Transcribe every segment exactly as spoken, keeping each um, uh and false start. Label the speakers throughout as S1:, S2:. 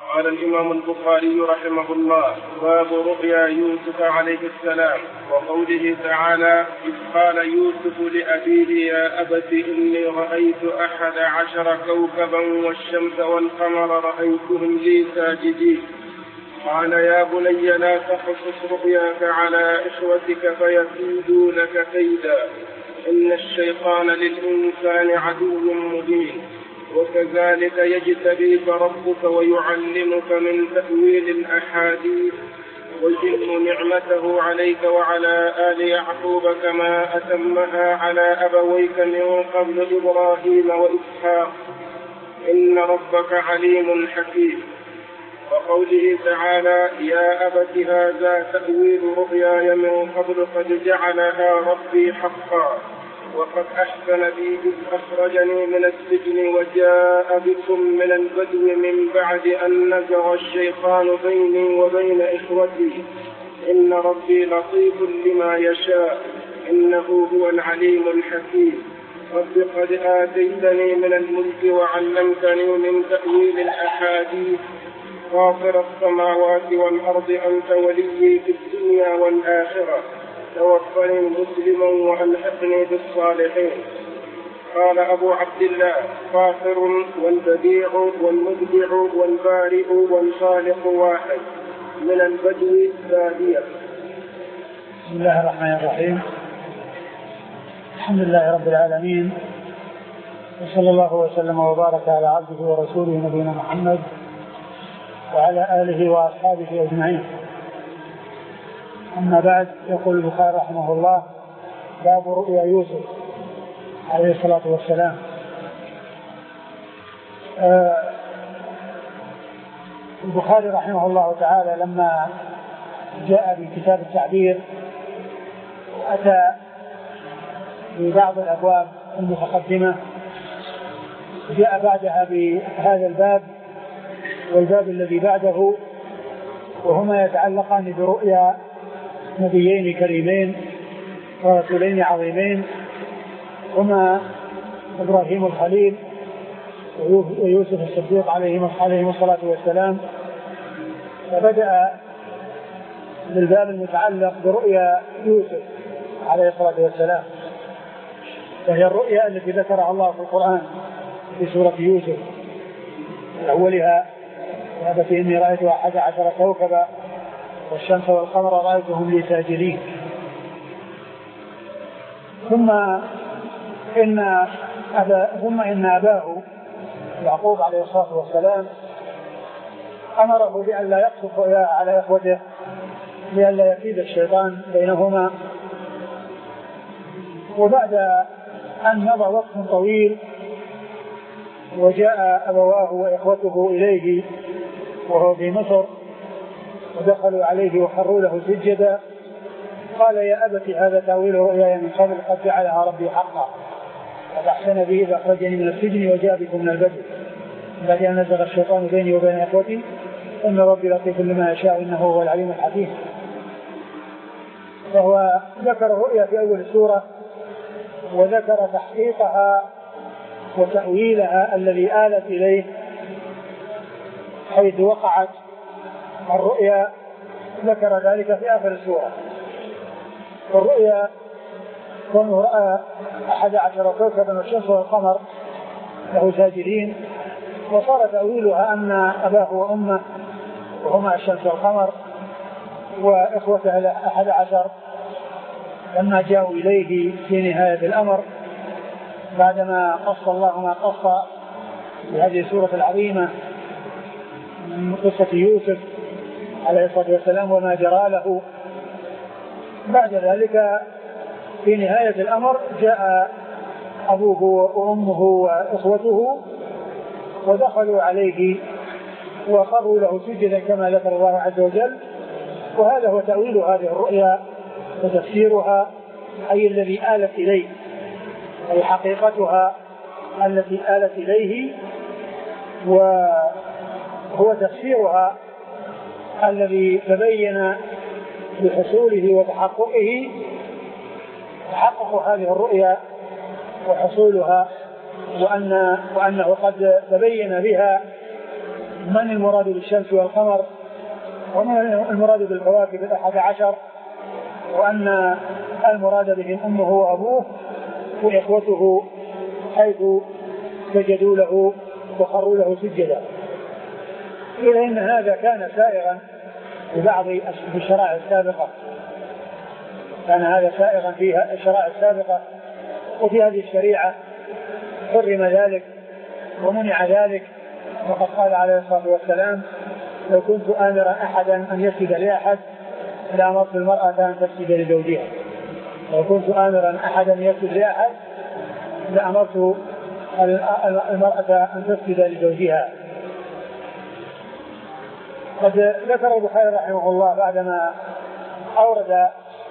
S1: قال الإمام البخاري رحمه الله: باب رؤيا يوسف عليه السلام وقوله تعالى: إذ قال يوسف لأبيه يا أبت إني رأيت أحد عشر كوكبا والشمس والقمر رأيتهم لي ساجدين. قال: يا بني لا تقصص رؤياك على إخوتك فيكيدوا لك كيدا إن الشيطان للإنسان عدو مبين. وكذلك يجتبيك ربك ويعلمك من تأويل الأحاديث ويتم نعمته عليك وعلى آل يعقوب كما أتمها على أبويك من قبل إبراهيم وإسحاق إن ربك عليم حكيم. وقوله تعالى: يا أبت هذا تأويل رؤياي من قبل قد جعلها ربي حقا وقد أحسن بي إذ أخرجني من السجن وجاء بكم من البدو من بعد أن نزغ الشيطان بيني وبين إخوتي إن ربي لطيف لما يشاء إنه هو العليم الحكيم. رب قد آتيتني من الملك وعلمتني من تأويل الأحاديث غافر السماوات والأرض أنت ولي في الدنيا والآخرة توفني مسلما وألحقني بالصالحين. قال أبو عبد الله: غافر والبديع والمبدع والبارئ والخالق واحد من البدو بادية.
S2: بسم الله الرحمن الرحيم. الحمد لله رب العالمين، وصلى الله وسلم وبارك على عبده ورسوله نبينا محمد وعلى آله وأصحابه أجمعين. أما بعد، يقول البخاري رحمه الله: باب رؤيا يوسف عليه الصلاة والسلام. آه البخاري رحمه الله تعالى لما جاء بكتاب التعبير أتى ببعض الأبواب المتقدمة، جاء بعدها بهذا الباب والباب الذي بعده، وهما يتعلقان برؤيا نبيين كريمين ورسولين عظيمين هما إبراهيم الخليل ويوسف الصديق عليهم الصلاة والسلام. فبدأ بالباب المتعلق برؤيا يوسف عليه الصلاة والسلام، وهي الرؤيا التي ذكرها الله في القرآن في سورة يوسف أولها: يا أبت إني رأيت أحد عشر كوكبا والشمس والقمر رأيتهم لي ساجدين. ثم إن أبا ثم إن أباه يعقوب عليه الصلاة والسلام أمره بأن لا يقصف رؤياه على إخوته لأن لا يكيد الشيطان بينهما. وبعد أن مضى وقت طويل وجاء أبواه وإخوته إليه وهو في مصر ودخلوا عليه وخروا له سجدا، قال: يا أبت هذا تأويل رؤياي من قبل قد جعلها ربي حقا قد أحسن بي إذ أخرجني من السجن وجاء بكم من البدو بعد أن نزغ الشيطان بيني وبين إخوتي إن ربي لطيف لما يشاء إنه هو العليم الحكيم. فهو ذكر الرؤيا في أول السورة وذكر تحقيقها وتأويلها الذي آلت إليه حيث وقعت الرؤيا، ذكر ذلك في آخر السورة. والرؤيا كونه رأى أحد عشر كوكبا والشمس والقمر له ساجدين، وصار تأويلها أن أباه وأمه وهما الشمس والقمر وإخوته أحد عشر لما جاءوا إليه في نهاية الأمر بعدما قص الله ما قص في هذه السورة العظيمة من قصة يوسف عليه الصلاة والسلام وما جرى له. بعد ذلك في نهاية الأمر جاء أبوه وأمه وإخوته ودخلوا عليه وخروا له سجدا كما ذكر الله عز وجل. وهذا هو تأويل هذه الرؤيا وتفسيرها، أي الذي آلت إليه، أي حقيقتها التي آلت إليه، وهو تفسيرها الذي تبين بحصوله وتحققه تحقق هذه الرؤيا وحصولها، وأن وأنه قد تبين بها من المراد بالشمس والقمر ومن المراد بالكواكب الأحد عشر، وأن المراد بهم أمه وأبوه وإخوته حيث سجدوا له وخروا له سجدا. إلا إن هذا كان سائغا في بعض الشرائع السابقة، كان هذا سائغا في الشرائع السابقة، وفي هذه الشريعة حرم ذلك ومنع ذلك. وقد قال عليه الصلاة والسلام: لو كنت آمرا أحدا أن يسجد لأحد لأمرت المرأة أن تسجد لزوجها. لو كنت آمرا أحدا أن يسجد لأحد لأمرت المرأة أن تسجد لزوجها. قد ذكر البخاري رحمه الله بعدما أورد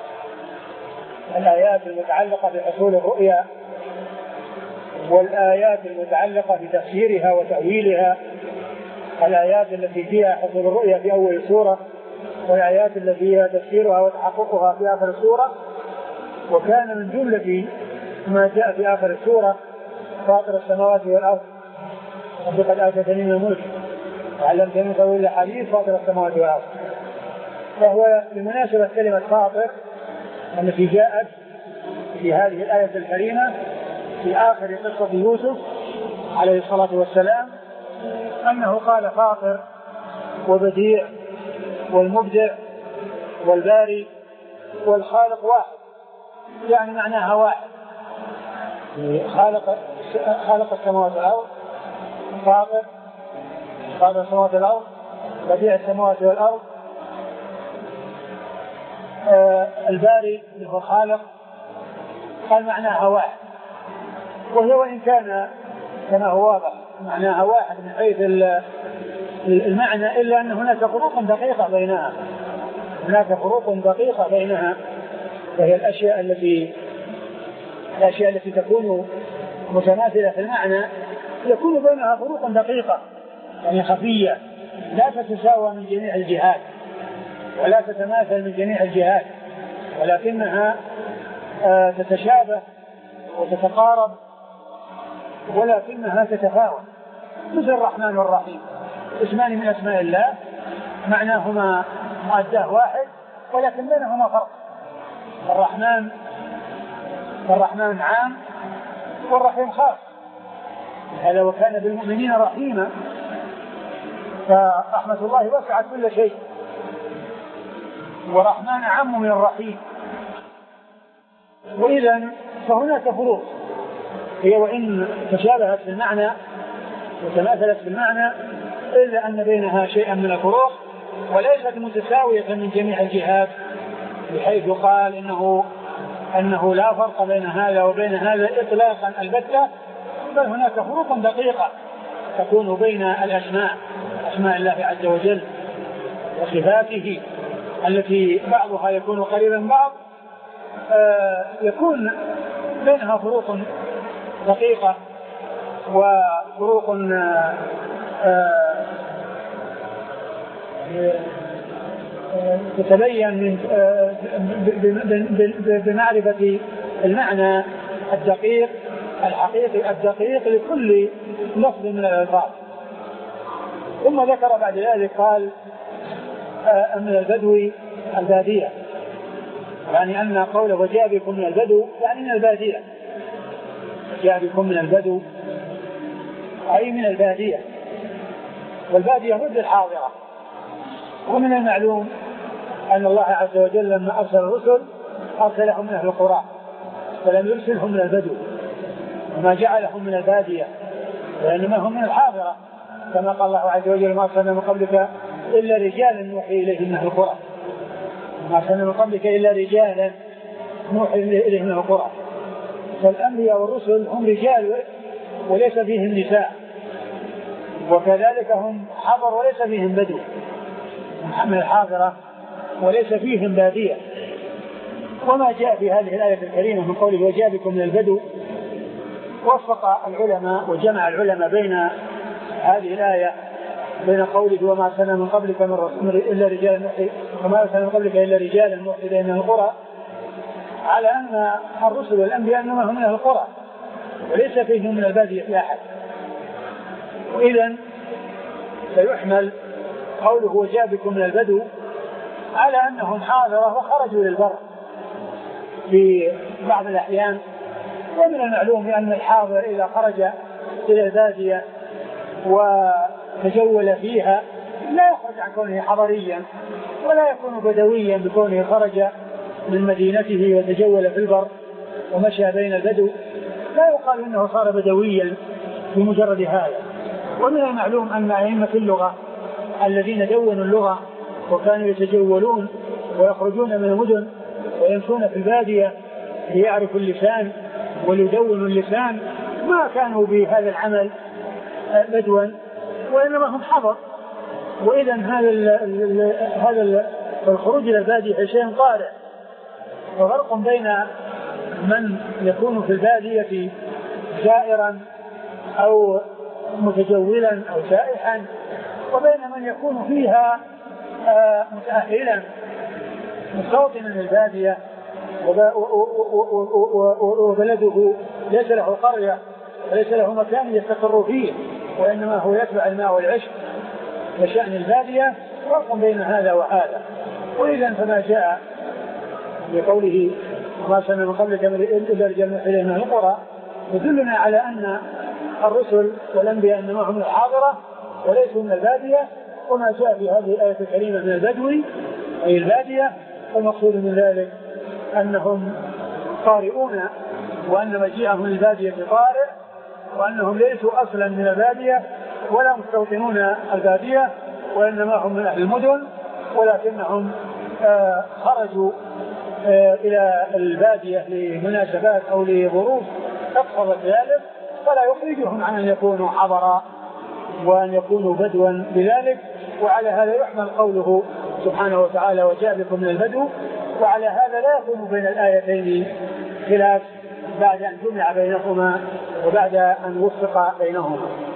S2: الآيات المتعلقة بحصول الرؤيا والآيات المتعلقة بتفسيرها وتأويلها، الآيات التي فيها حصول الرؤيا في أول السورة والآيات التي فيها تفسيرها وتحققها في آخر السورة. وكان من جملة ما جاء في آخر السورة: فاطر السماوات والأرض رب قد آتيتني من الملك وعلمتني من تأويل الأحاديث فاطر السماوات والأرض. وهو بمناسبة كلمة فاطر التي جاءت في هذه الآية الكريمة في آخر قصة يوسف عليه الصلاة والسلام، أنه قال فاطر وبديع والمبدع والباري والخالق واحد، يعني معناها واحد. خالق خالق السماوات والأرض، فاطر فاطر السماوات والأرض، بديع السماوات والأرض، آه الباري اللي هو الخالق، قال معناها واحد. وهي وإن كان كما هو واضح معناها واحد من حيث المعنى، إلا أن هناك فروق دقيقة بينها هناك فروق دقيقة بينها وهي الأشياء التي الأشياء التي تكون متماثلة في المعنى يكون بينها فروق دقيقة يعني خفية، لا تتساوى من جميع الجهات ولا تتماثل من جميع الجهات، ولكنها آه تتشابه وتتقارب، ولكنها تتفاوت. مثل الرحمن والرحيم، اسمان من أسماء الله معناهما مؤداه واحد ولكن بينهما فرق. الرحمن الرحمن عام والرحيم خاص، هذا وكان بالمؤمنين رحيما، فرحمة الله وسعت كل شيء، ورحمن أعم من الرحيم. وإذا فهناك فروق، هي وإن تشابهت في المعنى وتماثلت في المعنى إلا أن بينها شيئا من الفروق، وليست متساوية من جميع الجهات بحيث قال إنه أنه لا فرق بين هذا وبين هذا إطلاقا البتة، بل هناك فروق دقيقة تكون بين الأسماء أسماء الله عز وجل وصفاته التي بعضها يكون قريبا من بعض، آه يكون بينها فروق دقيقة وفروق آه آه تتبين من آه بمعرفة المعنى الدقيق الحقيقي الدقيق لكل لفظ من الألفاظ. ثم ذكر بعد ذلك قال آه من البدو البادية، يعني أن قوله وجاء بكم من البدو يعني من البادية، جاء بكم من البدو أي من البادية، والبادية ضد الحاضرة. ومن المعلوم أن الله عز وجل لما أرسل الرسل أرسلهم من أهل القرى فلم يرسلهم من البدو، وما جعلهم من البادية وإنما هم من الحاضرة، كما قال الله عز وجل ما أرسلنا من قبلك إلا رجالا نوحي إليهم من أهل القرى، ما أرسلنا من قبلك إلا رجالا نوحي إليهم من أهل القرى. فالأنبياء والرسل هم رجال وليس فيهم نساء، وكذلك هم حضر وليس فيهم بدو، من الحاضرة وليس فيهم بادية. وما جاء في هذه الآية الكريمة من قوله وجاء بكم من البدو، وفق العلماء وجمع العلماء بين هذه الآية بين قوله وما أرسلنا من قبلك من رسول إلا رجالا نوحي وما أرسلنا من قبلك إلا رجالا نوحي إليهم من القرى، على أن الرسل والأنبياء إنما هم من أهل القرى وليس فيهم من البادية في أحد. وإذن فيحمل قوله وجاء بكم من البدو على أنهم حاضرة وخرجوا للبر في بعض الأحيان. ومن المعلوم أن الحاضر إذا خرج إلى البادية وتجول فيها لا يخرج عن كونه حضريا ولا يكون بدويا بكونه خرج من مدينته وتجول في البر ومشى بين البدو، لا يقال إنه صار بدويا بمجرد هذا. ومن المعلوم أن أئمة اللغة الذين دونوا اللغة وكانوا يتجولون ويخرجون من المدن ويمشون في البادية ليعرفوا اللسان وليدونوا اللسان ما كانوا بهذا العمل بدوا وإنما هم حضر. وإذا هذا هذا الخروج إلى البادية شيء طارئ، وفرق بين من يكون في البادية زائرا أو متجولا أو سائحا وبين من يكون فيها متأهلا مستوطنا للبادية وبلده ليس له قرية وليس له مكان يستقر فيه وإنما هو يتبع الماء والعشب وشأن البادية. فرق بين هذا وهذا. وإذا فما جاء بقوله وما سمع من قبلك إلا رجال نوحي من القرى يدلنا على أن الرسل والأنبياء إنما هم الحاضرة وليسوا من البادية. وما جاء في هذه الآية الكريمة من البدوي أي البادية فالمقصود من ذلك أنهم قارئون وأن مجيئهم من البادية طارئ وأنهم ليسوا أصلا من البادية ولا مستوطنون البادية وإنما هم من أهل المدن ولكنهم آه خرجوا آه إلى البادية لمناسبات أو لظروف تقتضي ذلك فلا يخرجهم عن أن يكونوا حضرا وأن يكونوا بدوا بذلك. وعلى هذا يحمل قوله سبحانه وتعالى وجاء بكم من البدو. وعلى هذا لا يكون بين الآيتين خلاف بعد أن جمع بينهما وبعد أن وفق بينهما.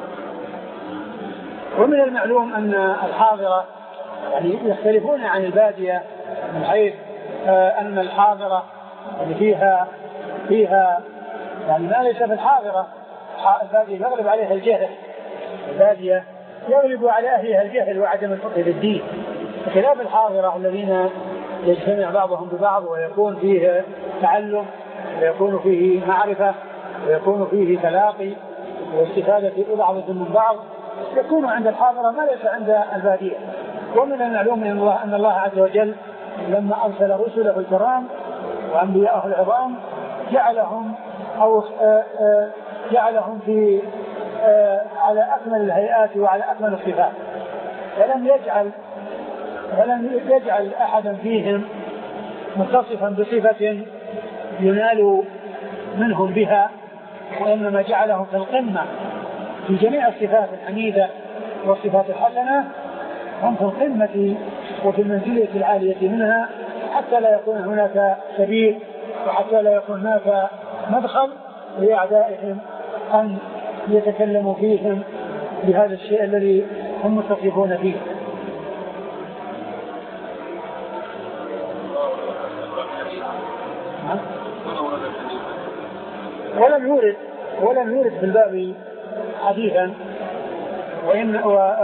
S2: ومن المعلوم أن الحاضرة يعني يختلفون عن البادية من حيث أن الحاضرة يعني فيها فيها يعني ما ليس في الحاضرة. البادية يغلب عليها الجهل، البادية يغلب على أهلها الجهل وعدم الفقه بالدين، بخلاف الحاضرة الذين يجتمع بعضهم ببعض ويكون فيه تعلم ويكون فيه معرفة ويكون فيه تلاقي واستفادة بعض من بعض يكون عند الحاضرة ما ليس عند البادية. ومن المعلوم من الله أن الله عز وجل لما أرسل رسله الكرام وأنبياءه العظام جعلهم أو جعلهم في على أكمل الهيئات وعلى أكمل الصفات، ولم يجعل ولم يجعل أحدا فيهم متصفا بصفة ينال منهم بها، وإنما جعلهم في القمة في جميع الصفات الحميدة والصفات الحسنة، هم في القمة وفي المنزلة العالية منها حتى لا يكون هناك سبيل وحتى لا يكون هناك مدخل لأعدائهم أن يتكلموا فيهم بهذا الشيء الذي هم متصفون فيه. ولم يورد ولم يورد في الباب حديثا، وإن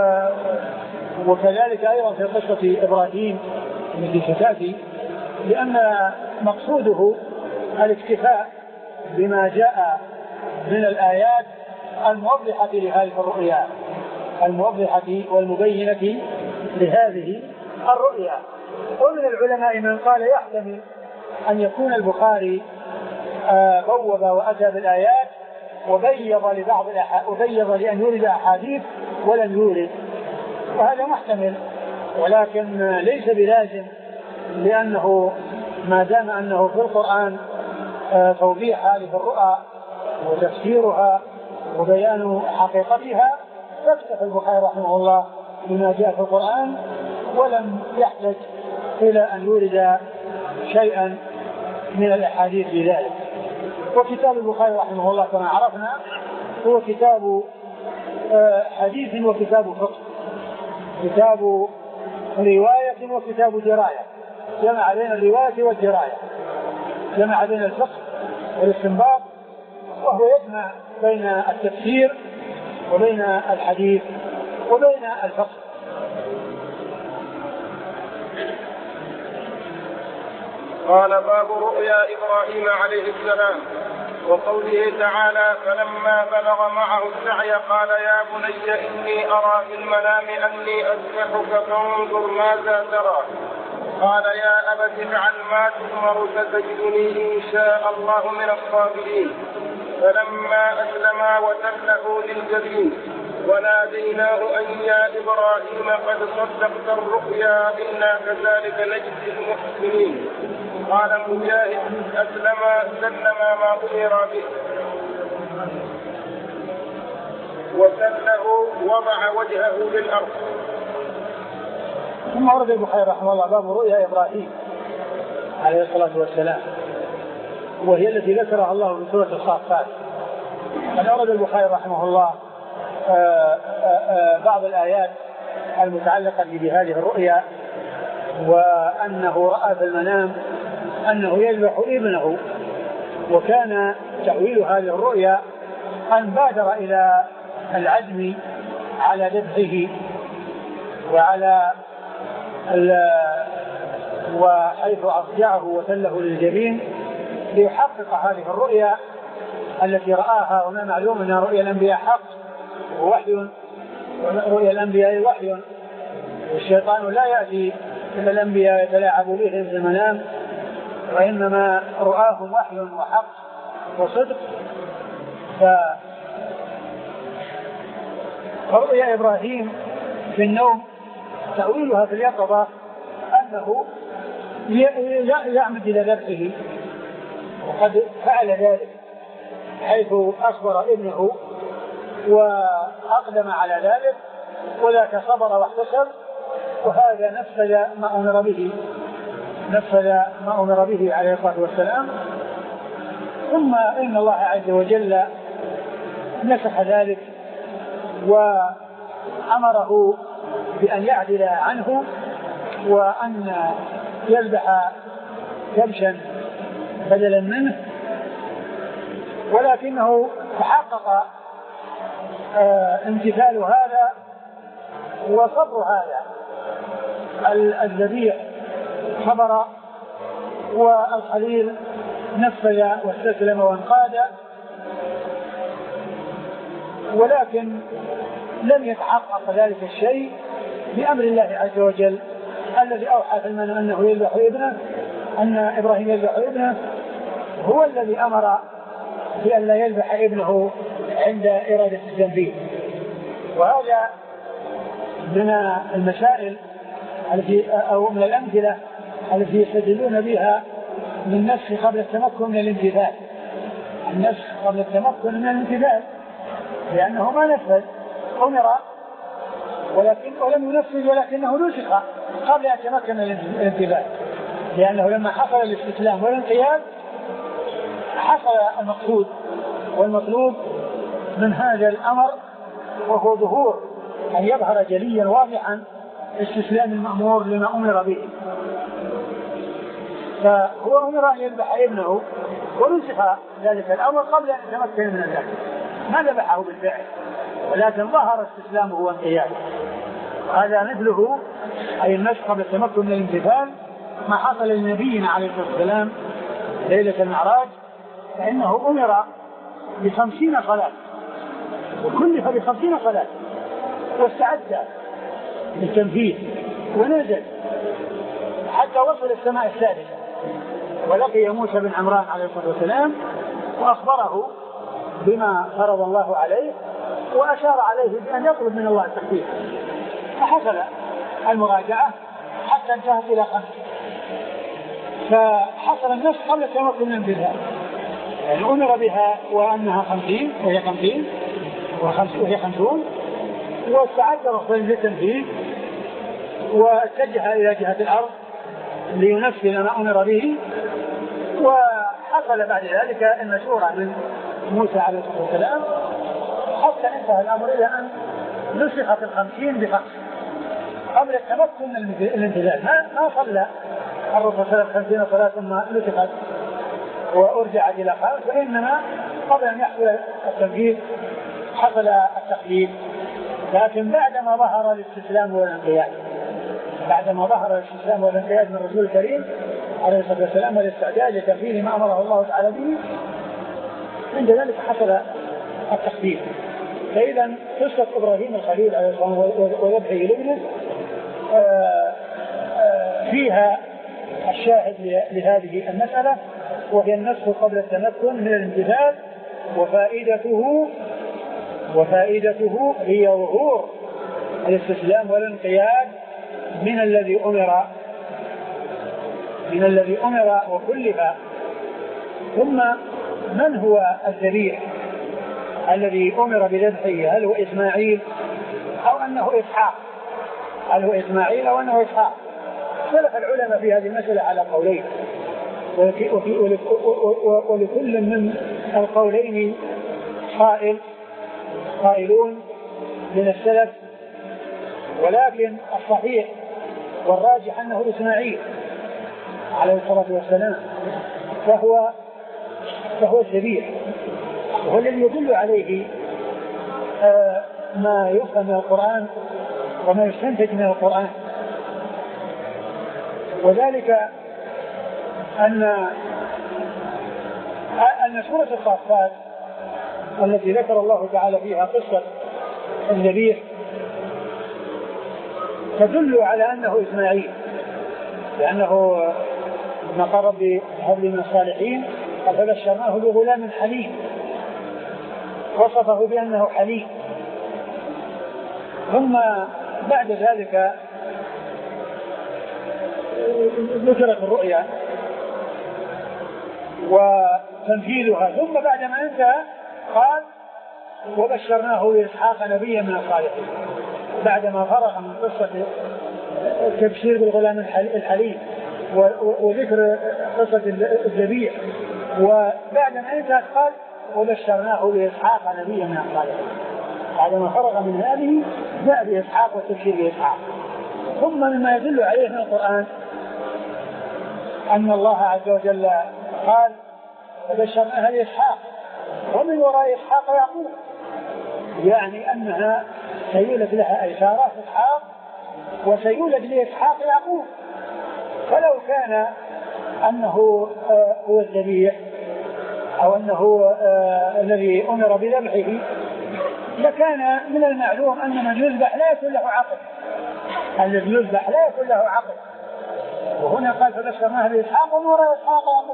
S2: وكذلك أيضا في قصة إبراهيم التي ستأتي، لأن مقصوده الاكتفاء بما جاء من الآيات الموضحة لهذه الرؤيا الموضحة والمبينة لهذه الرؤيا. ومن العلماء من قال يحتمل أن يكون البخاري بوب وأتى بالآيات وبيض لبعض وبيض لأن يورد أحاديث ولم يورد، وهذا محتمل ولكن ليس بلازم، لأنه ما دام أنه في القرآن توضيح هذه الرؤى وتفسيرها وبيان حقيقتها فاكتفى البخاري رحمه الله بما جاء في القرآن ولم يحتج إلى أن يورد شيئا من الأحاديث بذلك. وكتاب البخاري رحمه الله كما عرفنا هو كتاب حديث وكتاب فقه، كتاب رواية وكتاب دراية، جمع بين الرواية والدراية، جمع بين الفقه والاستنباط، وهو يجمع بين التفسير وبين الحديث وبين الفصل.
S1: قال باب رؤيا إبراهيم عليه السلام وقوله تعالى فلما بلغ معه السعي قال يا بني إني أرى في المنام أني أذبحك فانظر ماذا ترى قال يا أبت افعل ما تؤمر ستجدني إن شاء الله من الصابرين فلما أسلما وتله للجبين وناديناه أن يا إبراهيم قد صدقت الرؤيا إنا كذلك نجزي المحسنين قال مجاهد أسلم سلم ما أمر به وسله وضع وجهه للأرض.
S2: ثم ورد البخاري رحمه الله باب رؤيا إبراهيم عليه الصلاة والسلام وهي التي ذكرها الله في سورة الصافات. قد أورد البخاري رحمه الله آآ آآ بعض الآيات المتعلقة بهذه الرؤيا وأنه رأى في المنام أنه يذبح ابنه وكان تأويل هذه الرؤيا أن بادر إلى العزم على ذبحه وعلى وحيث أضجعه وتله للجبين ليحقق هذه الرؤيا التي رآها. وما معلوم أن رؤيا الأنبياء حق ووحي رؤيا الأنبياء وحي والشيطان لا يأتي إلى الأنبياء يتلاعب بهم في المنام وإنما رؤاهم وحي وحق وصدق. فرؤيا إبراهيم في النوم تأويلها في اليقظة أنه يعمد إلى ذبحه وقد فعل ذلك حيث أصبر ابنه وأقدم على ذلك وذاك صبر واحتسب وهذا نفذ ما أمر به نفذ ما أمر به عليه الصلاة والسلام. ثم إن الله عز وجل نسخ ذلك وأمره بأن يعدل عنه وأن يذبح كبشا بدلا منه ولكنه تحقق آه امتثال هذا وصبر هذا الذبيح صبر والخليل نفذ واستسلم وانقاد ولكن لم يتحقق ذلك الشيء بأمر الله عز وجل الذي أوحى في المنام أنه يذبح ابنه أن إبراهيم يذبح ابنه هو الذي أمر بأن لا يذبح ابنه عند إرادة التنفيذ. وهذا من المسائل التي أو من الأمثلة التي يستدلون بها من النسخ قبل التمكن من الامتثال النسخ قبل التمكن من الامتثال لأنه ما نفذ أمر ولكن ولم ينفذ ولكنه نسخ قبل أن يتمكن من الامتثال لأنه لما حصل الاستسلام والانقياد حصل المقصود والمطلوب من هذا الأمر وهو ظهور أن يظهر جليا واضحا استسلام المأمور لما أمر به. فهو أمر أن يذبح ابنه ونسخ ذلك الأمر قبل أن يتمكن من ذلك ما ذبحه بالفعل ولكن ظهر استسلامه وانقياده. هذا مثله أي النسخ قبل التمكن من الامتثال ما حصل لنبينا عليه الصلاة والسلام ليلة المعراج فإنه أمر بخمسين صلاة وكلف بخمسين صلاة واستعد للتنفيذ ونزل حتى وصل السماء السادسة ولقي موسى بن عمران عليه الصلاة والسلام وأخبره بما فرض الله عليه وأشار عليه بأن يطلب من الله التخفيف فحصل المراجعة حتى انتهت إلى خمس فحصل النص قبل التمكن من الانتهاء يعني أمر بها وأنها خمسين وهي خمسين وهي خمسون واستعد رسول للتنفيذ واتجه إلى جهة الأرض لينفذ ما أمر به. وحصل بعد ذلك المشورة من موسى عليه الصلاة والسلام حتى انتهى الأمر إلى أن نسخت الخمسين بخمس قبل التمكن من الانتهاء. ما ما صلى الرسول صلى الله عليه وسلم خمسين صلاة ثم نسخت وأرجعت إلى خمس وإنما قبل أن يحصل التنفيذ حصل التقليد لكن بعدما ظهر الاستسلام والانقياد بعدما ظهر الاستسلام والانقياد من الرسول الكريم عليه الصلاة والسلام والاستعداد لتنفيذ ما أمره الله تعالى به، عند ذلك حصل التخفيف. فإذا قصة إبراهيم الخليل عليه الصلاة والسلام وذبحه لابنه فيها الشاهد لهذه المسألة، وهي النسخ قبل التمكن من الامتثال، وفائدته وفائدته هي ظهور الاستسلام والانقياد من الذي أمر من الذي أمر وكلف. ثم من هو الذبيح الذي أمر بذبحه؟ هل هو إسماعيل أو أنه إسحاق؟ هل هو إسماعيل أو أنه إسحاق؟ اختلف العلماء في هذه المسألة على قولين، ولكل من القولين قائل قائلون من السلف، ولكن الصحيح والراجح أنه إسماعيل عليه الصلاة والسلام، فهو فهو الذبيح، وهو الذي يدل عليه آه ما يفهم من القرآن وما يستنتج من القرآن. وذلك أن أن سورة الصافات التي ذكر الله تعالى فيها قصة الذبيح تدل على أنه إسماعيل، لأنه ما قال ربي هب لي من الصالحين فبشرناه بغلام حليم، وصفه بأنه حليم. ثم بعد ذلك ذكرت الرؤيا وتنفيذها، ثم بعد ما انتهى قال وبشرناه بإسحاق نبيا من الصالحين، بعدما فرغ من قصة التبشير بالغلام الحليم وذكر قصة الذبيح، وبعد ما انتهى قال وبشرناه بإسحاق نبيا من الصالحين. بعدما فرغ من هذه جاء بإسحاق والتبشير بإسحاق. ثم مما يدل عليه من القرآن أن الله عز وجل قال وبشرناها بإسحاق ومن وراء إسحاق يعقوب، يعني أنها سيولد لها أيسارة إسحاق وسيولد لإسحاق يعقوب. فلو كان أنه آه هو الذبيح أو أنه آه الذي أمر بذبحه لكان من المعلوم أن من يذبح لا يكون له عقل، الذي يذبح لا يكون له عقل. وهنا قال فبشرناها بإسحاق ومن وراء إسحاق يعقوب،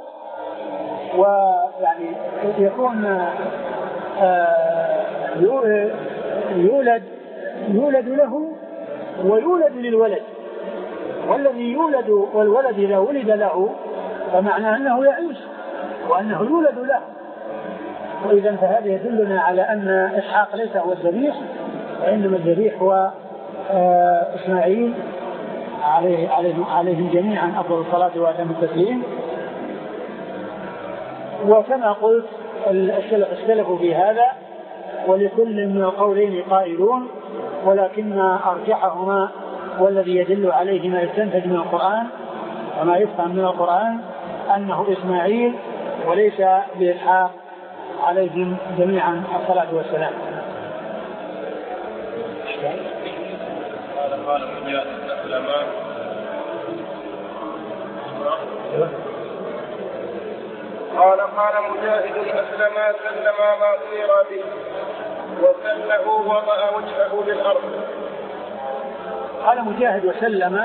S2: ويعني يكون آه يولد يولد له ويولد للولد، والذي يولد والولد إذا ولد له فمعناه أنه يعيش وأنه يولد له. وإذا فهذا يدلنا على أن إسحاق ليس هو الذبيح، وإنما الذبيح هو آه إسماعيل عليه عليهم عليهم جميعا أفضل الصلاة وأتم التسليم. وكما قلت السلف اختلفوا في هذا، ولكل من القولين قائلون، ولكن أرجحهما والذي يدل عليه ما يستنتج من القرآن وما يفهم من القرآن أنه إسماعيل وليس بإسحاق عليهم جميعا الصلاة والسلام.
S1: قال قال مجاهد أسلم قال قال مجاهد أسلم سلم ما أمر به وسله وضع وجهه للأرض.
S2: قال مجاهد وسلم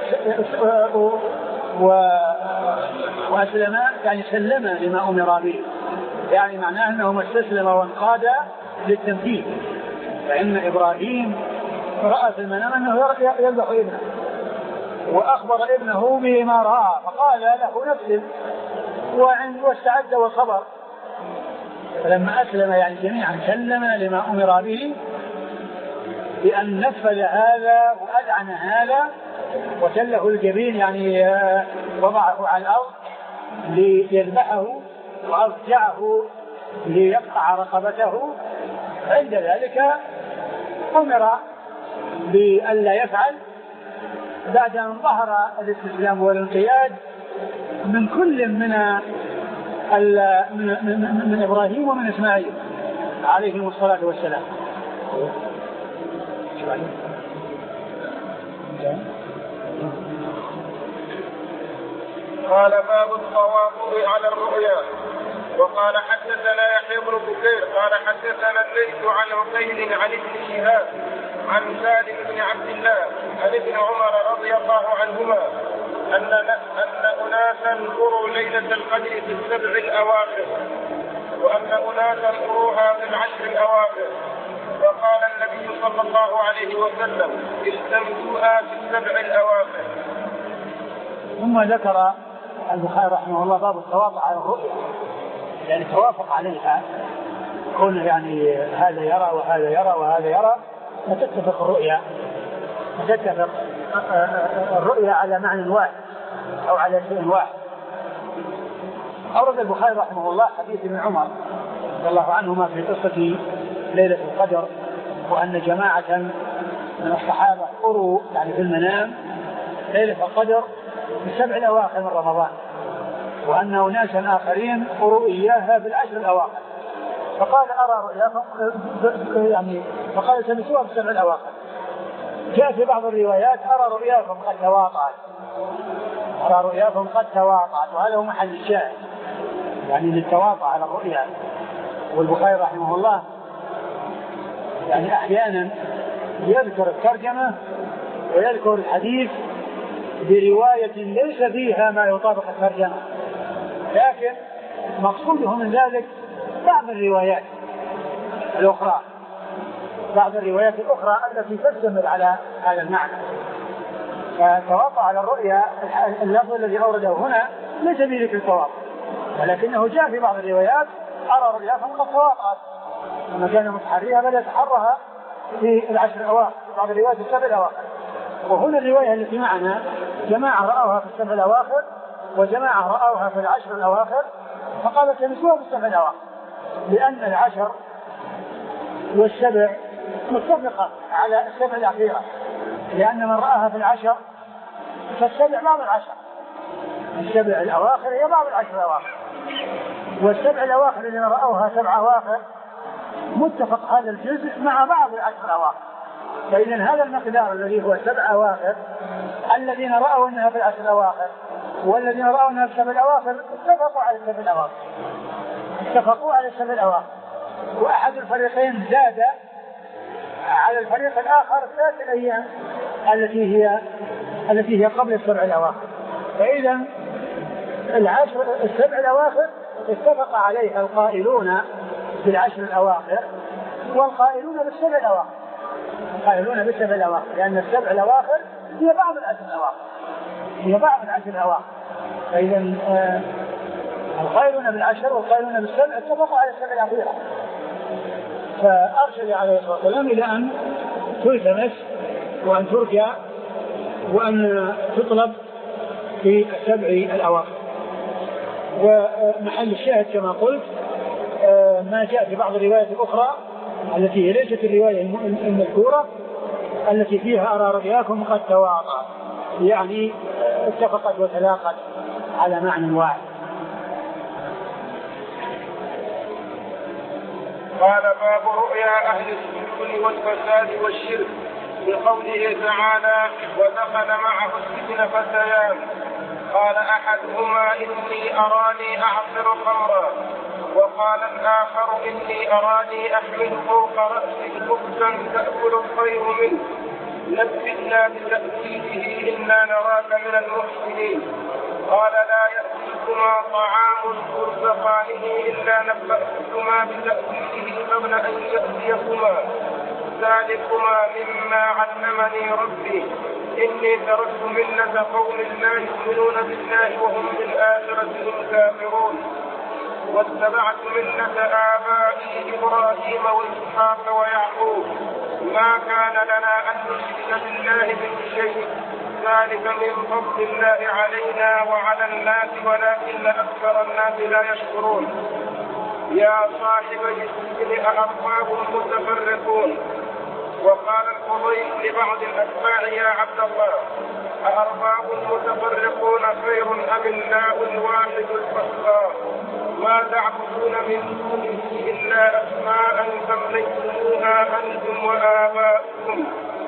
S2: وأسلم يعني سلم لما أمر به، يعني معناه أنه استسلم وانقاد للتنفيذ. فإن إبراهيم رأى في المنام أنه يذبح ابنه وأخبر ابنه بما رأى، فقال له نفسه واستعد وصبر. فلما أسلم يعني جميعا سلم لما أمر به بأن نفذ هذا وأذعن هذا وسله الجبين، يعني وضعه على الأرض ليذبحه وأرجعه ليقطع رقبته. عند ذلك أمر بألا يفعل بعد أن ظهر الاستسلام والانقياد من كل من من, من, من إبراهيم ومن إسماعيل عليهم الصلاة والسلام.
S1: قال باب التواضع على الرؤيا. وقال حدثنا يحيى بن بكير قال حدثنا الليث عن عقيل عن ابن شهاب عن سالم بن عبد الله عن ابن عمر رضي الله عنهما أن أن أناسا قروا ليلة القدر في السبع الأواخر وأن أناسا قروها في العشر الأواخر، فقال النبي صلى الله عليه وسلم التمسوها في السبع الأواخر.
S2: ثم ذكر البخاري رحمه الله باب التواضع على الرؤيا، يعني توافق عليها، كونه يعني هذا يرى وهذا يرى وهذا يرى، فتتفق الرؤيا فتتفق الرؤيا على معنى واحد أو على شيء واحد. أورد البخاري رحمه الله حديث ابن عمر رضي الله عنهما في قصة ليلة القدر، وأن جماعة من الصحابة قروا يعني في المنام ليلة القدر في السبع الأواخر من رمضان، وأن أناسا آخرين قروا إياها في العشر الأواخر، فقال أرى رؤياكم يعني فقال تمسوها في السبع الأواخر. جاء في بعض الروايات أرى رؤياكم قد تواطأت، أرى رؤياكم قد تواطأت، وهذا هو محل الشاهد يعني للتواطؤ على الرؤيا. والبخاري رحمه الله يعني أحيانا يذكر الترجمة ويذكر الحديث برواية ليس فيها ما يطابق الترجمة، لكن مقصوده من ذلك بعض الروايات الأخرى بعض الروايات الأخرى التي تشتمل على هذا المعنى. فتواطؤ على الرؤيا اللفظ الذي أورده هنا ليس به ذكر التواطؤ، ولكنه جاء في بعض الروايات أرى رؤياكم قد تواطأت، لما كان متحريها بدأ يتحرها في العشر الأواخر، في بعض الروايات السبع الأواخر. وهنا الرواية التي معنا جماعة رأوها في السبع الأواخر وجماعة رأوها في العشر الأواخر، فقال تمسوها في السبع الأواخر، لأن العشر والسبع متفقة على السبع الأخيرة، لأن من رأها في العشر فالسبع بعض العشر، السبع الأواخر هي بعض العشر الأواخر، والسبع الأواخر الذين رأوها سبع أواخر متفق هذا الجزء مع بعض العشر الأواخر. فإذا هذا المقدار الذي هو سبع أواخر الذين رأوا أنها في العشر الأواخر والذين رأوا أنها في السبع الأواخر اتفقوا على السبع الأواخر اتفقوا على السبع الأواخر وأحد الفريقين زاد على الفريق الآخر ثلاث الأيام التي هي التي هي قبل السبع الأواخر. فإذا العشر السبع الأواخر اتفق عليها القائلون بالعشر الأواخر والقائلون بالسبع الأواخر القائلون بالسبع الأواخر لأن السبع الأواخر هي بعض العشر الأواخر هي بعض العشر الأواخر. فإذا آه القائلون بالعشر والقائلون بالسبع اتفقوا على السبع الأخيرة. فأرشد عليه الصلاة والسلام إلى أن تلتمس وأن ترجع وأن تطلب في السبع الأواخر. ومحل الشاهد كما قلت ما جاء في بعض الروايات الأخرى التي هي ليست الرواية المذكورة التي فيها أرى رؤياكم قد تواطأت، يعني اتفقت وتلاقت على معنى واحد.
S1: قال باب رؤيا أهل السجون والفساد والشرك بقوله تعالى ودخل معه السجن فتيان قال أحدهما إني أراني أعصر خمرا وقال الآخر إني أراني أحمل فوق رأسي خبزا تأكل الطير منه نبئنا بتأويله إنا نراك من المحسنين قال لا يأتيكما طعام ترزقانه إلا نبأتكما بتأويله قبل أن يأتيكما ذلكما مما علمني ربي إني تركت ملة قوم لا يؤمنون بالله وهم بالآخرة هم كافرون واتبعت ملة آبائي إبراهيم وإسحاق ويعقوب ما كان لنا أن نشرك بالله من شيء ذلك من فضل الله علينا وعلى الناس ولكن أكثر الناس لا يشكرون يا صاحب السجن أأرباب متفرقون وقال الفضيل لبعض الأتباع يا عبد الله أأرباب متفرقون خير أم الله الواحد القهار ما تعبدون من دونه إلا أسماء سميتموها أنتم وآباؤكم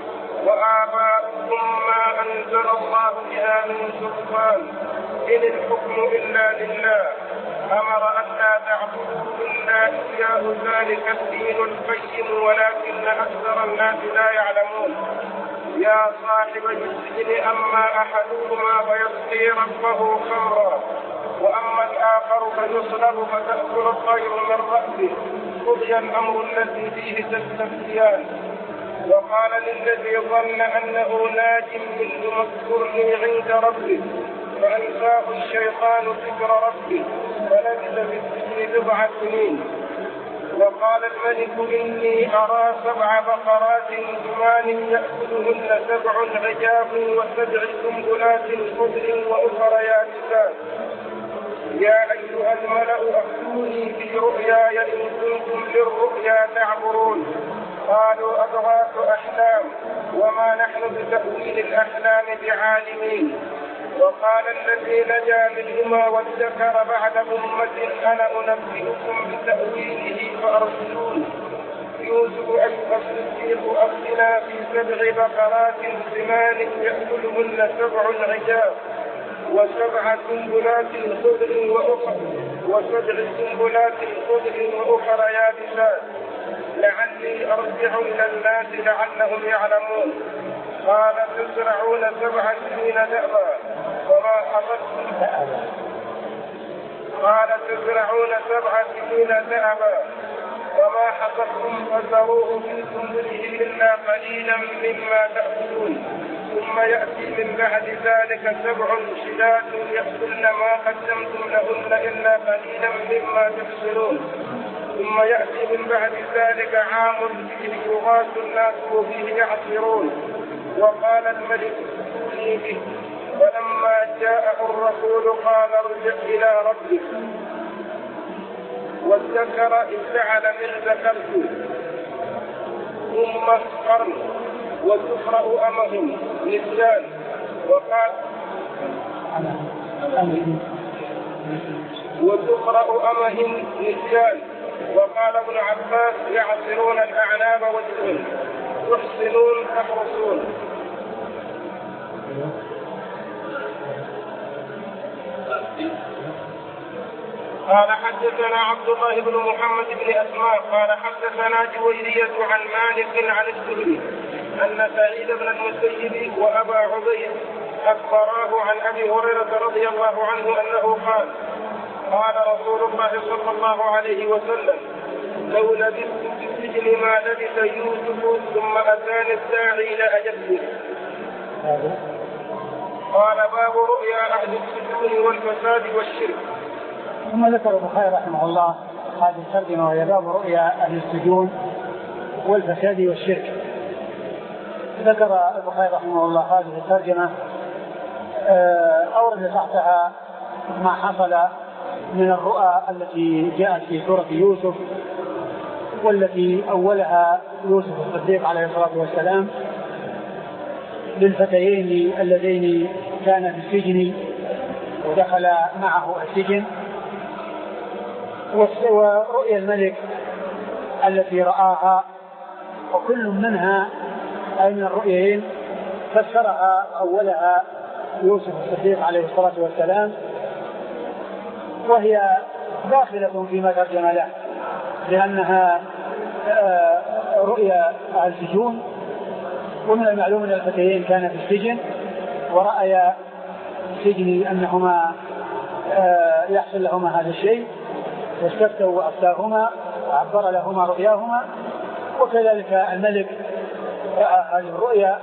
S1: وآباؤكم ما أنزل الله بها من سلطان إن الحكم إلا لله أمر أن لا تعبدوا إلا إياه ذلك الدين القيم ولكن أكثر الناس لا يعلمون. يا صاحب السجن أما أحدهما فيسقي ربه خمرا وأما الآخر فيصلب فتأكل الطير من رأسه قضي الأمر الذي فيه تستفتيان. وقال للذي ظن أنه ناج منه اذكرني عند ربه فأنساه الشيطان ذكر ربه فلبث في السجن بضع سنين. وقال الملك إني أرى سبع بقرات ثمان يأكلهن سبع عجاف وسبع سنبلات خضر وأخرى يابسات. يا أيها الملأ أفتوني في رؤياي إن كنتم للرؤيا تعبرون. قالوا أضغاث أحلام وما نحن بتأويل الأحلام بعالمين. وقال الذي نجا منهما وادكر بعد أمة أنا أنبئكم بتأويله فأرسلون. يوسف أيها الصديق أفتنا في سبع بقرات ثمان يأكلهن سبع عجاف وسبع سنبلات خضر وأخرى وسبع سنبلات خضر وأخرى يابسات لعلي أرجع إلى الناس لعلهم يعلمون. قال تزرعون سبع سنين دأبا وما حصدتم قال تزرعون سبع سنين دأبا وما حصدتم فذروه في سنبله إلا قليلا مما تأكلون. ثم يأتي من بعد ذلك سبع شداد يأكلن ما قدمتم لهن إلا قليلا مما تحصنون. ثم يأتي من بعد ذلك عام فيه يغاث الناس وفيه يعصرون. وقال الملك ائتوني به. ولما جاءه الرسول قال ارجع إلى ربك. والذكر افتعل من ذكرت ثم قرن وتقرأ أمهم نسيان. وقال وتقرأ أمهم نسيان. وقال ابن عباس يعصرون الأعناب والسن يحسنون تحرسون. قال حدثنا عبد الله بن محمد بن أسماء قال حدثنا جويرية عن مالك عن الزهري أن سعيد بن المسيب وأبا عبيد أخبراه عن أبي هريرة رضي الله عنه أنه قال قال رسول الله صلى الله عليه وسلم لو لبثت في السجن ما لبث يوسف ثم أتاني الداعي لأجبته. قال باب رؤيا أهل السجون والفساد والشرك.
S2: ثم ذكر البخاري رحمه الله هذه الترجمة وهي باب رؤيا أهل السجون والفساد والشرك. ذكر البخاري رحمه الله هذه الترجمة أورد تحتها ما حصل من الرؤى التي جاءت في سورة يوسف والتي أولها يوسف الصديق عليه الصلاة والسلام للفتيين اللذين كانا في السجن ودخل معه السجن، ورؤيا الملك التي رآها، وكل منها أي من الرؤيين فسرها أولها يوسف الصديق عليه الصلاة والسلام، وهي داخلة فيما ترجم له لأنها رؤيا أهل السجون. ومن المعلوم أن الفتيين كان في السجن ورأيا السجن أنهما يحصل لهما هذا الشيء واستفتوا وأفتاهما وعبر لهما رؤياهما، وكذلك الملك رأى هذه الرؤيا.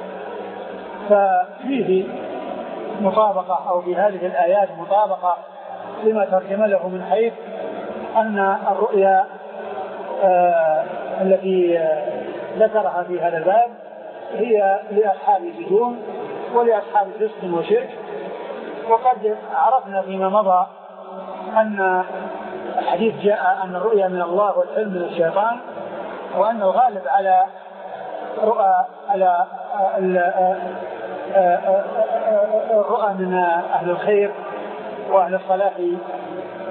S2: ففيه مطابقة أو في هذه الآيات مطابقة لما ترجم له من حيث أن الرؤيا آه التي آه ذكرها في هذا الباب هي لأصحاب السجون ولأصحاب فسق وشرك. وقد عرفنا فيما مضى أن الحديث جاء أن الرؤيا من الله والحلم من الشيطان، وأن الغالب على رؤى على الرؤى من أهل الخير وأهل الصلاح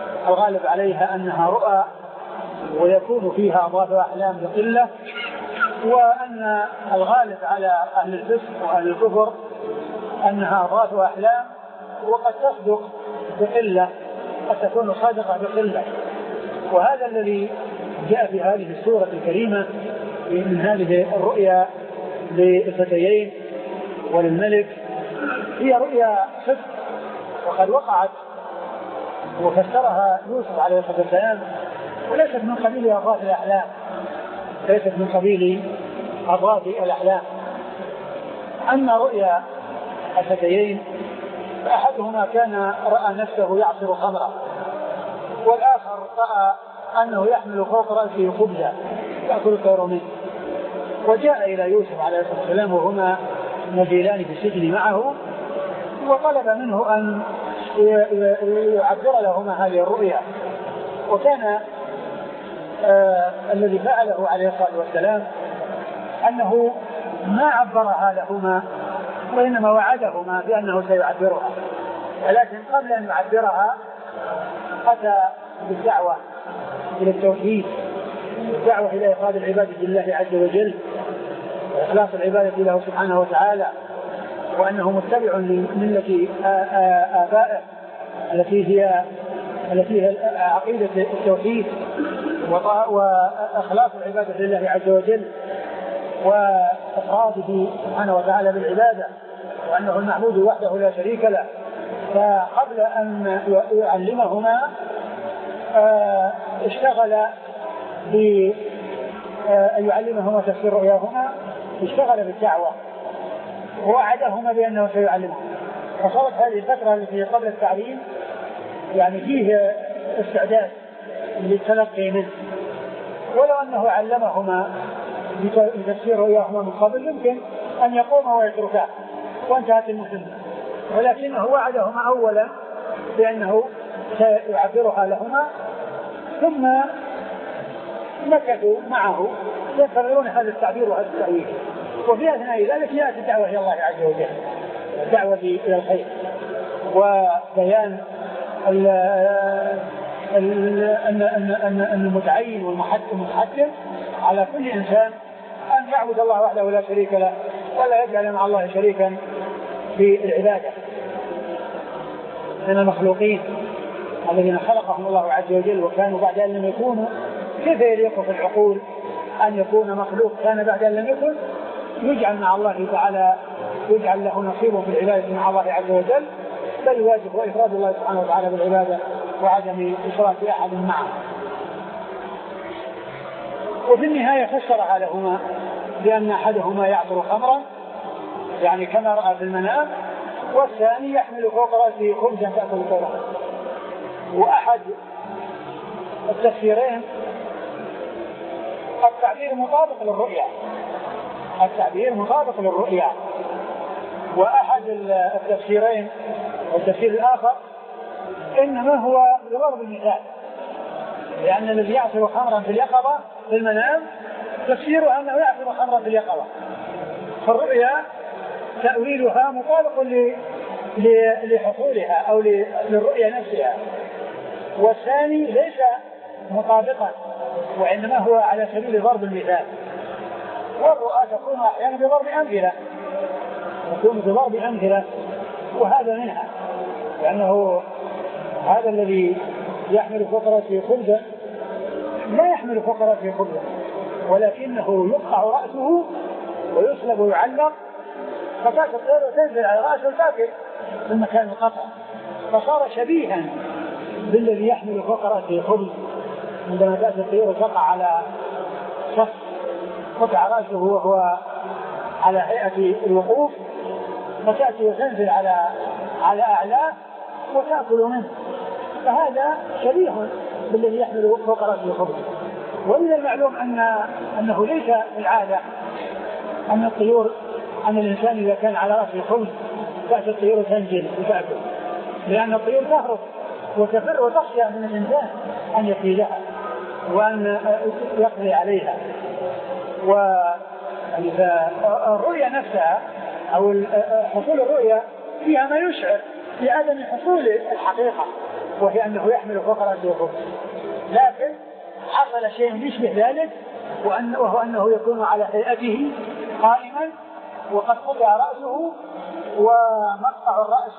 S2: الغالب عليها أنها رؤى ويكون فيها أضغاث أحلام بقلة، وأن الغالب على أهل الفسق وأهل الكفر أنها أضغاث وأحلام، وقد تصدق بقلة، قد تكون صادقة بقلة. وهذا الذي جاء في هذه السورة الكريمة من هذه الرؤيا للفتيين وللملك هي رؤيا صدق، وقد وقعت وفسرها يوسف عليه الصلاة والسلام، وليست من قبيل أضغاث الأحلام، ليست من قبيل أضغاث الأحلام. أما رؤيا الفتيين فأحدهما كان رأى نفسه يعصر خمرا، والآخر رأى أنه يحمل فوق رأسه خبزا يأكل الطير منه، وجاء إلى يوسف عليه الصلاة والسلام وهما نزيلان في السجن معه، وطلب منه أن يعبر لهما هذه الرؤيا. وكان آه الذي فعله عليه الصلاة والسلام أنه ما عبرها لهما، وإنما وعدهما بأنه سيعبرها، ولكن قبل أن يعبرها أتى بالدعوة إلى التوحيد، الدعوة إلى إخلاص العبادة لله عز وجل، وإخلاص العبادة له سبحانه وتعالى، وأنه متبع لملة آبائه التي هي التي هي عقيدة التوحيد وإخلاص العبادة لله عز وجل وإفراده سبحانه وتعالى بالعبادة، وأنه المعبود وحده لا شريك له. فقبل أن يعلمهما اشتغل بأن يعلمهما تفسير رؤياهما، اشتغل بالدعوة ووعدهما بأنه سيعلمهم. فصارت هذه الفترة التي قبل التعليم يعني فيه استعداد للتلقي منه، ولو أنه علمهما بتفسير رؤياهما من قبل يمكن أن يقوم ويتركاه وانتهت المهمة، ولكنه وعدهما أولا بأنه سيعبرها لهما، ثم مكثوا معه يكررون هذا التعبير وهذا التأويل. وفي أثناء ذلك جاءت الدعوة إلى الله عز وجل، الدعوة إلى الخير وبيان أن أن المتعين والمحكم على كل إنسان أن يعبد الله وحده لا شريك له، ولا يجعل مع الله شريكا في العبادة من المخلوقين الذين خلقهم الله عز وجل وكانوا بعد أن لم يكونوا. كيف يليق في العقول أن يكون مخلوق كان بعد أن لم يكن يجعل مع الله تعالى، يجعل له نصيب في العبادة مع الله عز وجل؟ بل واجب وإفراد الله سبحانه وتعالى بالعبادة وعدم إشراك أحد معه. وفي النهاية فسرها لهما بأن أحدهما يعصر خمرا يعني كما رأى في المنام، والثاني يحمل فوق رأسه خبزا تأكل الطير. وأحد التفسيرين التعبير مطابق للرؤيا، التعبير مطابق للرؤيا وأحد التفسيرين والتفسير الآخر إنما هو بضرب المثال، لأن الذي يعصر خمرا في اليقظة في المنام تفسيرها أنه يعصر خمرا في اليقظة، فالرؤيا تأويلها مطابق لحصولها أو للرؤيا نفسها، والثاني ليس مطابقا وإنما هو على سبيل ضرب المثال. والرؤى تكون أحيانا بضرب أمثلة، تكون بضرب أمثلة وهذا منها، لأنه هذا الذي يحمل فوق رأسه خبزا لا يحمل فوق رأسه خبزا، ولكنه يقطع رأسه ويصلب ويعلق فتاة الطير وتنزل على رأسه الفاكر في مكان القطع، فصار شبيها بالذي يحمل فوق رأسه خبز. عندما تأتي الطير وتقع على شخص قطع رأسه وهو على هيئة الوقوف، فتأتي وتنزل على على أعلاه وتأكل منه، فهذا شبيه بالذي يحمل فوق رأسه خبز. ومن المعلوم أن أنه ليس العادة أن الطيور أن الإنسان إذا كان على رأسه خبز تأتي الطيور وتنزل وتأكل، لأن الطيور تهرب وتفر وتخشى من الإنسان أن يقيدها وأن يقضي عليها. والرؤيا نفسها أو حصول الرؤيا فيها ما يشعر بعدم حصول الحقيقة، وهي أنه يحمل فوق رأسه خبز، لكن حصل شيء يشبه ذلك وأن وهو أنه يكون على هيئته قائما وقد قطع رأسه ومقطع الرأس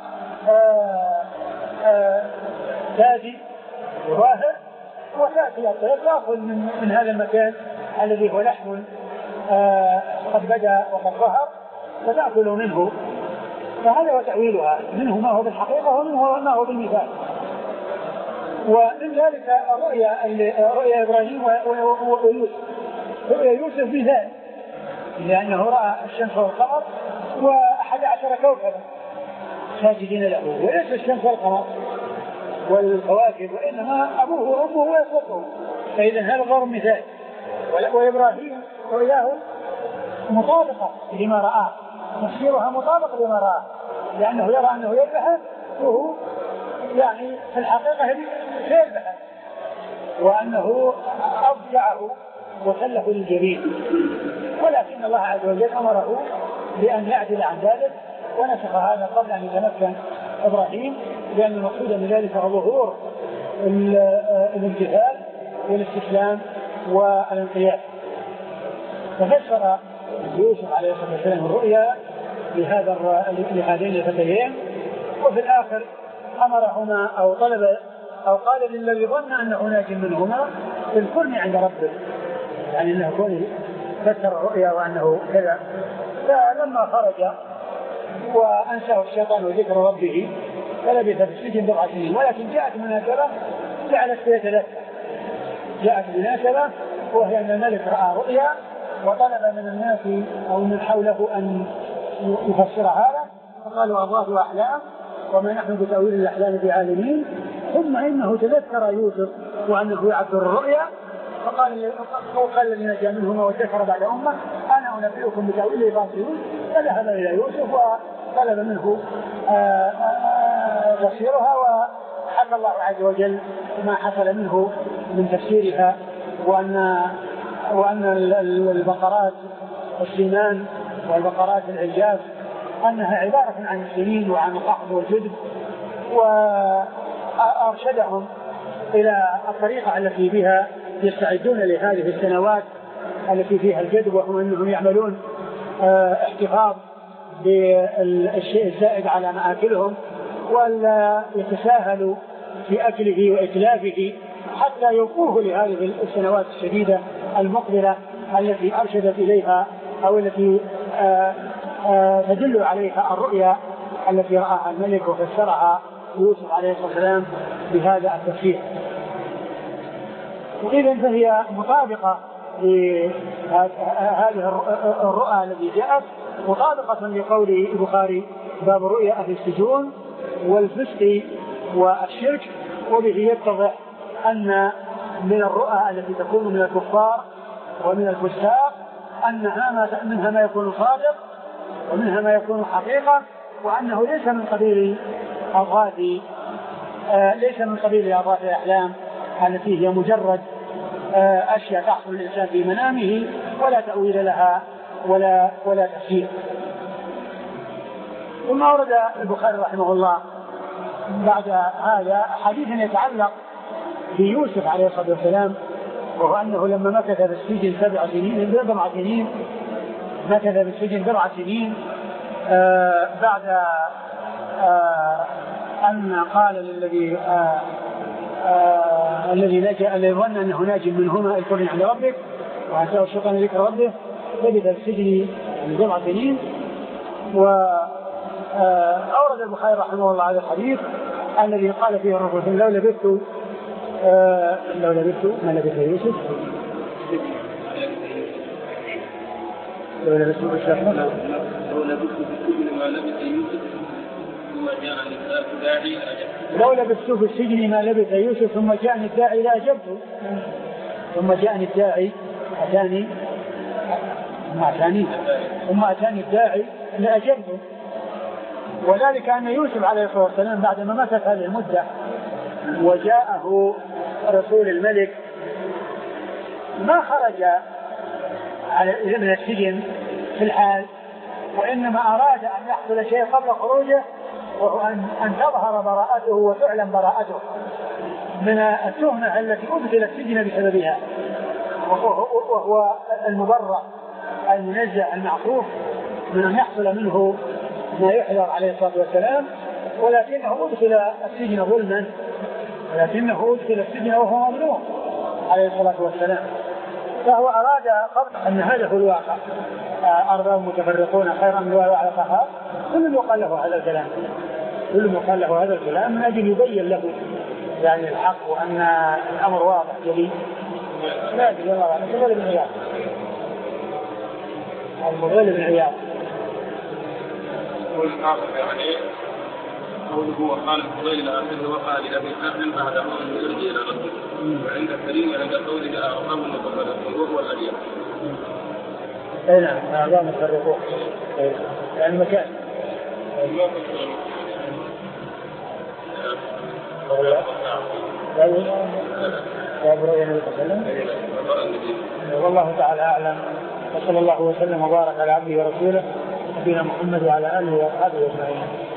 S2: تادي ظاهر، وتأتي الطير تأخذ من, من هذا المكان الذي هو لحم قد بدا وقد ظهر فتأكل منه. فهذا هو تأويلها، منه ما هو بالحقيقة ومنه ما هو بالمثال. ومن ذلك رؤيا رؤيا إبراهيم ويوسف. رؤيا يوسف مثال، لأنه رأى الشمس والقمر وأحد عشر كوكبا ساجدين له، وليس الشمس والقمر والكواكب وإنما أبوه وأمه ويسقطه. فإذا هذا ضرب مثال. وإبراهيم رؤياه مطابقة لما رآه، تفسيرها مطابق لما رآه، لأنه يرى أنه يذبح وهو يعني في الحقيقة سيذبح، وأنه أضجعه وسله للجبين، ولكن الله عز وجل أمره بأن يعدل عن ذلك ونسخ هذا قبل أن يتمكن إبراهيم، لأن المقصود من ذلك هو ظهور الامتثال والاستسلام والانقياد. ففسر يوسف عليه الصلاة والسلام الرؤيا لهذا لهذين الفتيين، وفي الآخر أمرهما أو طلب أو قال للذي ظن أنه ناج منهما اذكرني عند ربك، يعني أنه كون فسر الرؤيا وأنه كذا. فلما خرج وأنساه الشيطان وذكر ربه فلبث في السجن بضع سنين. ولكن جاءت مناسبة جعلت فيها ثلاثة، جاءت مناسبة وهي أن الملك رأى رؤيا وطلب من الناس أو من حوله أن يفسر هذا، فقالوا أضغاث أحلام وما نحن بتأويل الأحلام بعالمين. ثم إنه تذكر يوسف وأنه يعبر الرؤيا فقال قال الذين نجا منهما وذكر بعد أمة أنا أنبئكم بتأويل فاصلون. فذهب إلى يوسف وطلب منه تفسيرها، وحكى الله عز وجل ما حصل منه من تفسيرها، وأن وأن البقرات السمان والبقرات العجاف أنها عبارة عن السنين وعن القحط والجدب، وأرشدهم إلى الطريقة التي بها يستعدون لهذه السنوات التي فيها الجدب، وهم أنهم يعملون احتفاظ بالشيء الزائد على مآكلهم ولا يتساهلوا في أكله وإتلافه حتى يوقوه لهذه السنوات الشديدة المقبلة التي أرشدت إليها أو التي آآ آآ تدل عليها الرؤيا التي رآها الملك وفسرها يوسف عليه الصلاة والسلام بهذا التفسير. وإذن فهي مطابقة لهذه الرؤى التي جاءت، مطابقة لقول البخاري باب رؤيا أهل السجون والفسق والشرك. وبه يتضح أن من الرؤى التي تكون من الكفار ومن الفساق أنها منها ما يكون صادق ومنها ما يكون حقيقة، وأنه ليس من قبيل أضغاث آه ليس من قبيل أضغاث الأحلام التي هي مجرد آه أشياء تحصل الإنسان في منامه ولا تأويل لها ولا ولا تفسير. ثم أورد البخاري رحمه الله بعد هذا حديث يتعلق بيوسف عليه الصلاة والسلام، وهو أنه لما مكث في السجن سبع سنين بضع سنين مكث في السجن بضع سنين آه بعد آه أن قال للذي آه آه الذي نجا الذي ظن أنه ناج منهما اذكرني عند ربك وأنساه الشيطان ذكر ربه لبث في السجن بضع سنين. وأورد البخاري رحمه الله هذا الحديث الذي قال فيه الرسول لو لبثت آه لو لبثت ما لبث يوسف لو لبثت لو لبثت في السجن ما لبث يوسف ثم جاءني الداعي لو لبثت في السجن ما لبث يوسف ثم جاءني الداعي لأجبته ثم جاءني الداعي أتاني ثم أتاني ثم أتاني الداعي لأجبته. وذلك أن يوسف عليه الصلاة والسلام بعد ما مكث هذه المدة وجاءه رسول الملك ما خرج من السجن في الحال، وإنما أراد أن يحصل شيء قبل خروجه، وهو أن تظهر براءته وتعلم براءته من التهمة التي أدخل السجن بسببها. وهو المبرأ المنزه المعصوم من أن يحصل منه ما يحذر عليه الصلاة والسلام، ولكنه أدخل السجن ظلما، ولكنه أدخل السجن وهو مظلوم عليه الصلاة والسلام. فهو أراد قبل أن هذا هو الواقع، أرباب متفرقون خيرا من الواقع على صحاب. كل يقال له هذا الكلام، كل يقال له هذا الكلام من أجل يبين له يعني الحق وأن الأمر واضح جلي. لا أدري والله أنا المغير بن عياض، المغير بن عياض
S1: يعني قوله وقال الفضيل آخر وقال لأبي آخر بعد أن يرجي إلى ربه، وعند الكريم عند قوله أعظم متفرقون وهو الأليم.
S2: أي نعم أعظم متفرقون يعني مكان والله تعالى أعلم، وصلى الله وسلم وبارك على عبده ورسوله نبينا محمد وعلى آله وأصحابه أجمعين.